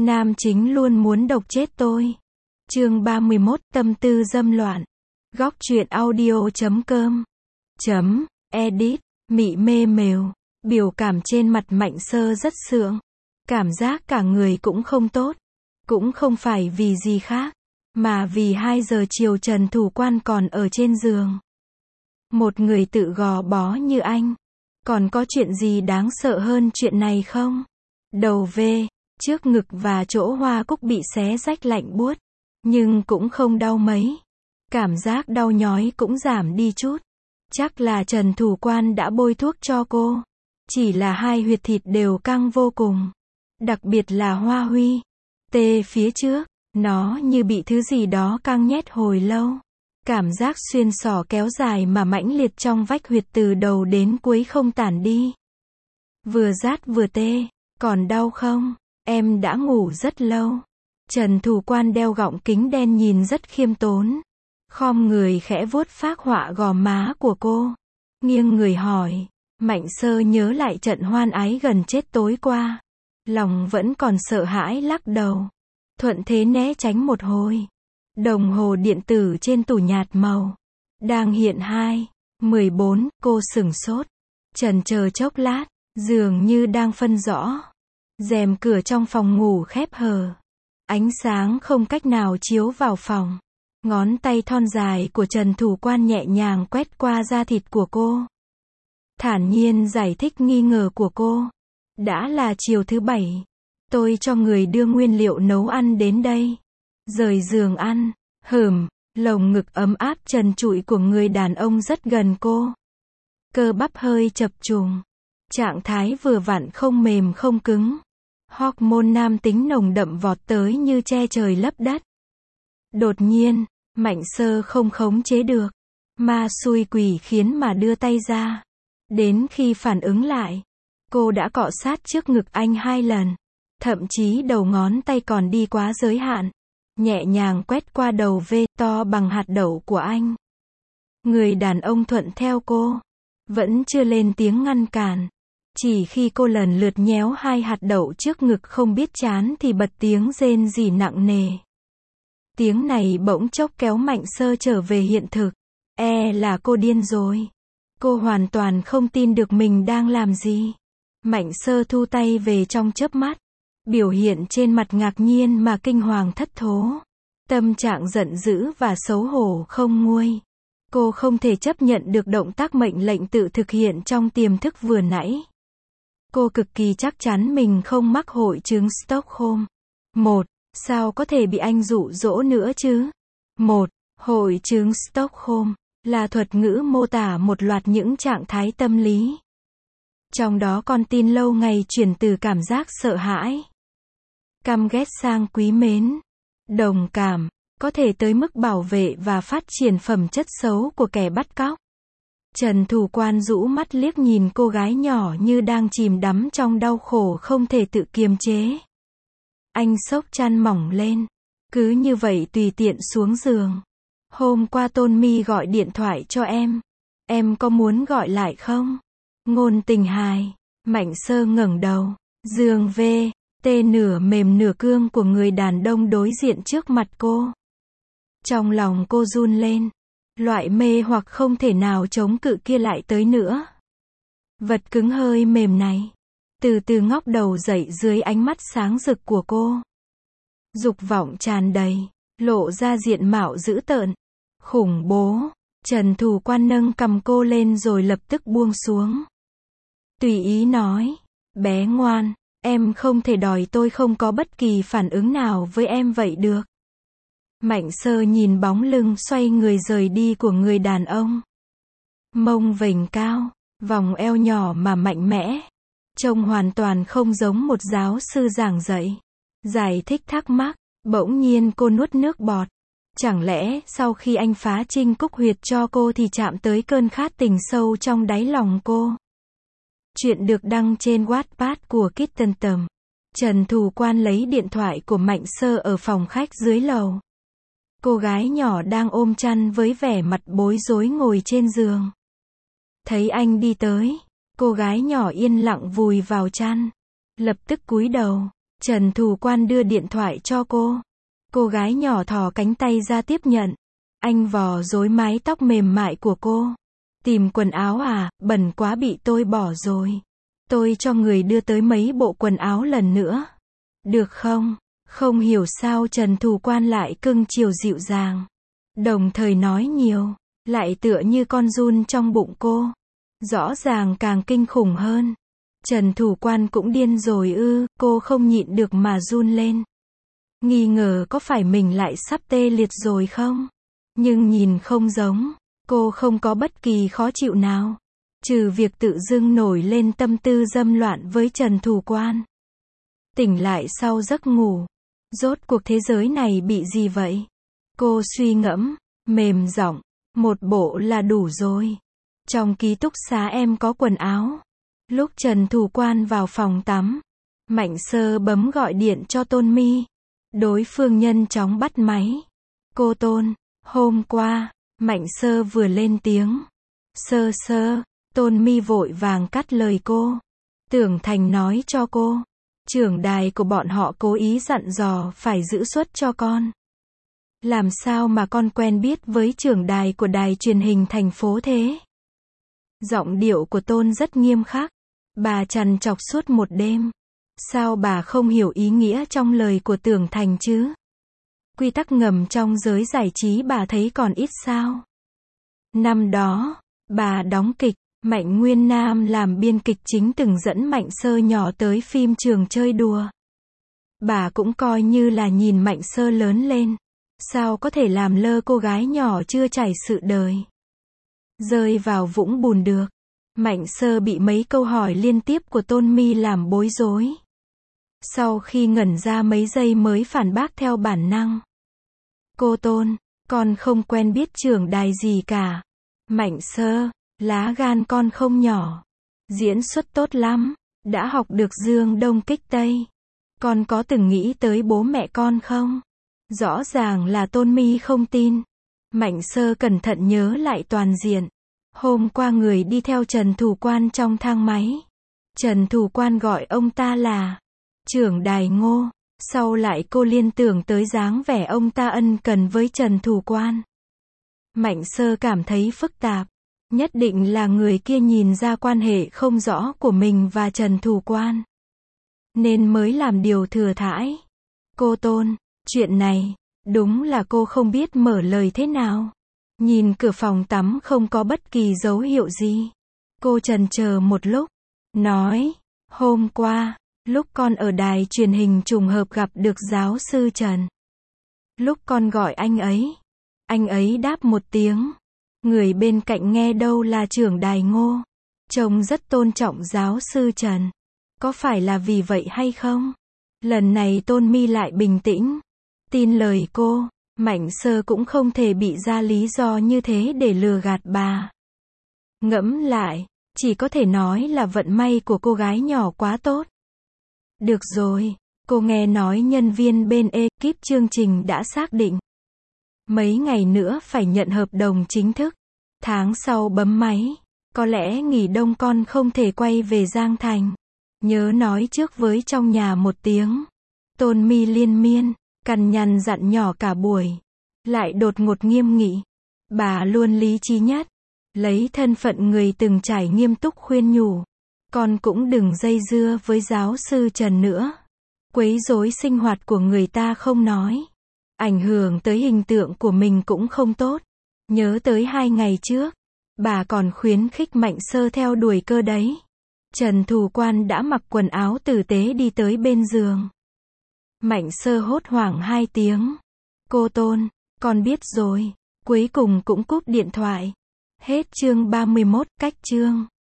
Nam chính luôn muốn độc chết tôi. Chương 31, tâm tư dâm loạn. Góc truyện audio.com edit, mị mê mều. Biểu cảm trên mặt Mạnh Sơ rất sượng. Cảm giác cả người cũng không tốt. Cũng không phải vì gì khác, mà vì 2 giờ chiều Trần Thủ Quan còn ở trên giường. Một người tự gò bó như anh, còn có chuyện gì đáng sợ hơn chuyện này không? Đầu V, trước ngực và chỗ hoa cúc bị xé rách lạnh buốt, nhưng cũng không đau mấy. Cảm giác đau nhói cũng giảm đi chút. Chắc là Trần Thủ Quan đã bôi thuốc cho cô. Chỉ là 2 huyệt thịt đều căng vô cùng. Đặc biệt là hoa huy. Tê phía trước, nó như bị thứ gì đó căng nhét hồi lâu. Cảm giác xuyên xỏ kéo dài mà mãnh liệt trong vách huyệt từ đầu đến cuối không tản đi. Vừa rát vừa tê, còn đau không? Em đã ngủ rất lâu. Trần Thủ Quan đeo gọng kính đen nhìn rất khiêm tốn. Khom người khẽ vuốt phác họa gò má của cô. Nghiêng người hỏi. Mạnh Sơ nhớ lại trận hoan ái gần chết tối qua. Lòng vẫn còn sợ hãi lắc đầu. Thuận thế né tránh một hồi. Đồng hồ điện tử trên tủ nhạt màu đang hiện 2:14, cô sửng sốt. Chần chờ chốc lát, dường như đang phân rõ. Rèm cửa trong phòng ngủ khép hờ. Ánh sáng không cách nào chiếu vào phòng. Ngón tay thon dài của Trần Thủ Quan nhẹ nhàng quét qua da thịt của cô. Thản nhiên giải thích nghi ngờ của cô. Đã là chiều thứ 7. Tôi cho người đưa nguyên liệu nấu ăn đến đây. Rời giường ăn. Lồng ngực ấm áp trần trụi của người đàn ông rất gần cô. Cơ bắp hơi chập trùng. Trạng thái vừa vặn không mềm không cứng. Hormone nam tính nồng đậm vọt tới như che trời lấp đất. Đột nhiên, Mạnh Sơ không khống chế được. Ma xui quỷ khiến mà đưa tay ra. Đến khi phản ứng lại, cô đã cọ sát trước ngực anh 2 lần. Thậm chí đầu ngón tay còn đi quá giới hạn. Nhẹ nhàng quét qua đầu V to bằng hạt đậu của anh. Người đàn ông thuận theo cô. Vẫn chưa lên tiếng ngăn cản. Chỉ khi cô lần lượt nhéo 2 hạt đậu trước ngực không biết chán thì bật tiếng rên rỉ nặng nề. Tiếng này bỗng chốc kéo Mạnh Sơ trở về hiện thực. Là cô điên rồi. Cô hoàn toàn không tin được mình đang làm gì. Mạnh Sơ thu tay về trong chớp mắt. Biểu hiện trên mặt ngạc nhiên mà kinh hoàng thất thố. Tâm trạng giận dữ và xấu hổ không nguôi. Cô không thể chấp nhận được động tác mệnh lệnh tự thực hiện trong tiềm thức vừa nãy. Cô cực kỳ chắc chắn mình không mắc hội chứng Stockholm. Sao có thể bị anh dụ dỗ nữa chứ? Hội chứng Stockholm là thuật ngữ mô tả một loạt những trạng thái tâm lý. Trong đó con tin lâu ngày chuyển từ cảm giác sợ hãi, căm ghét sang quý mến, đồng cảm, có thể tới mức bảo vệ và phát triển phẩm chất xấu của kẻ bắt cóc. Trần Thủ Quan rũ mắt liếc nhìn cô gái nhỏ như đang chìm đắm trong đau khổ không thể tự kiềm chế. Anh xốc chăn mỏng lên, cứ như vậy tùy tiện xuống giường. Hôm qua Tôn Mi gọi điện thoại cho em có muốn gọi lại không? Ngôn tình hài. Mạnh Sơ ngẩng đầu. Giường V, tê nửa mềm nửa cương của người đàn ông đối diện trước mặt cô. Trong lòng cô run lên. Loại mê hoặc không thể nào chống cự kia lại tới nữa. Vật cứng hơi mềm này từ từ ngóc đầu dậy dưới ánh mắt sáng rực của cô. Dục vọng tràn đầy, lộ ra diện mạo dữ tợn, khủng bố. Trần Thủ Quan nâng cầm cô lên rồi lập tức buông xuống. Tùy ý nói, bé ngoan, em không thể đòi tôi không có bất kỳ phản ứng nào với em vậy được. Mạnh Sơ nhìn bóng lưng xoay người rời đi của người đàn ông. Mông vểnh cao, vòng eo nhỏ mà mạnh mẽ. Trông hoàn toàn không giống một giáo sư giảng dạy. Giải thích thắc mắc, bỗng nhiên cô nuốt nước bọt. Chẳng lẽ sau khi anh phá trinh cúc huyệt cho cô thì chạm tới cơn khát tình sâu trong đáy lòng cô? Chuyện được đăng trên Wattpad của Kitten Tầm. Trần Thủ Quan lấy điện thoại của Mạnh Sơ ở phòng khách dưới lầu. Cô gái nhỏ đang ôm chăn với vẻ mặt bối rối ngồi trên giường. Thấy anh đi tới, cô gái nhỏ yên lặng vùi vào chăn. Lập tức cúi đầu, Trần Thủ Quan đưa điện thoại cho cô. Cô gái nhỏ thò cánh tay ra tiếp nhận. Anh vò rối mái tóc mềm mại của cô. Tìm quần áo à, bẩn quá bị tôi bỏ rồi. Tôi cho người đưa tới mấy bộ quần áo lần nữa. Được không? Không hiểu sao Trần Thủ Quan lại cưng chiều dịu dàng. Đồng thời nói nhiều, lại tựa như con giun trong bụng cô. Rõ ràng càng kinh khủng hơn. Trần Thủ Quan cũng điên rồi ư, cô không nhịn được mà run lên. Nghi ngờ có phải mình lại sắp tê liệt rồi không? Nhưng nhìn không giống, cô không có bất kỳ khó chịu nào. Trừ việc tự dưng nổi lên tâm tư dâm loạn với Trần Thủ Quan. Tỉnh lại sau giấc ngủ. Rốt cuộc thế giới này bị gì vậy? Cô suy ngẫm, mềm giọng, một bộ là đủ rồi. Trong ký túc xá em có quần áo. Lúc Trần Thủ Quan vào phòng tắm, Mạnh Sơ bấm gọi điện cho Tôn My. Đối phương nhanh chóng bắt máy. Cô Tôn, hôm qua, Mạnh Sơ vừa lên tiếng. Sơ sơ, Tôn My vội vàng cắt lời cô. Tưởng Thành nói cho cô, trưởng đài của bọn họ cố ý dặn dò phải giữ suất cho con. Làm sao mà con quen biết với trưởng đài của đài truyền hình thành phố thế? Giọng điệu của Tôn rất nghiêm khắc. Bà trằn trọc suốt một đêm. Sao bà không hiểu ý nghĩa trong lời của Tưởng Thành chứ? Quy tắc ngầm trong giới giải trí bà thấy còn ít sao? Năm đó, bà đóng kịch, Mạnh Nguyên Nam làm biên kịch chính từng dẫn Mạnh Sơ nhỏ tới phim trường chơi đùa. Bà cũng coi như là nhìn Mạnh Sơ lớn lên. Sao có thể làm lơ cô gái nhỏ chưa trải sự đời? Rơi vào vũng bùn được. Mạnh Sơ bị mấy câu hỏi liên tiếp của Tôn My làm bối rối. Sau khi ngẩn ra mấy giây mới phản bác theo bản năng. Cô Tôn, con không quen biết trưởng đài gì cả. Mạnh Sơ, lá gan con không nhỏ. Diễn xuất tốt lắm, đã học được dương đông kích tây. Con có từng nghĩ tới bố mẹ con không? Rõ ràng là Tôn My không tin. Mạnh Sơ cẩn thận nhớ lại toàn diện. Hôm qua người đi theo Trần Thủ Quan trong thang máy. Trần Thủ Quan gọi ông ta là trưởng đài Ngô. Sau lại cô liên tưởng tới dáng vẻ ông ta ân cần với Trần Thủ Quan. Mạnh Sơ cảm thấy phức tạp. Nhất định là người kia nhìn ra quan hệ không rõ của mình và Trần Thủ Quan. Nên mới làm điều thừa thãi. Cô Tôn, chuyện này, đúng là cô không biết mở lời thế nào. Nhìn cửa phòng tắm không có bất kỳ dấu hiệu gì. Cô chần chờ một lúc. Nói, hôm qua, lúc con ở đài truyền hình trùng hợp gặp được giáo sư Trần. Lúc con gọi anh ấy đáp một tiếng. Người bên cạnh nghe đâu là trưởng đài Ngô. Trông rất tôn trọng giáo sư Trần. Có phải là vì vậy hay không? Lần này Tôn My lại bình tĩnh. Tin lời cô, Mạnh Sơ cũng không thể bị ra lý do như thế để lừa gạt bà. Ngẫm lại, chỉ có thể nói là vận may của cô gái nhỏ quá tốt. Được rồi, cô nghe nói nhân viên bên ekip chương trình đã xác định. Mấy ngày nữa phải nhận hợp đồng chính thức. Tháng sau bấm máy. Có lẽ nghỉ đông con không thể quay về Giang Thành. Nhớ nói trước với trong nhà một tiếng. Tôn My liên miên, cằn nhằn dặn nhỏ cả buổi. Lại đột ngột nghiêm nghị. Bà luôn lý trí nhất. Lấy thân phận người từng trải nghiêm túc khuyên nhủ. Con cũng đừng dây dưa với giáo sư Trần nữa. Quấy rối sinh hoạt của người ta không nói. Ảnh hưởng tới hình tượng của mình cũng không tốt. Nhớ tới 2 ngày trước. Bà còn khuyến khích Mạnh Sơ theo đuổi cơ đấy. Trần Thủ Quan đã mặc quần áo tử tế đi tới bên giường. Mạnh Sơ hốt hoảng 2 tiếng. Cô Tôn, con biết rồi. Cuối cùng cũng cúp điện thoại. Hết chương 31, cách chương.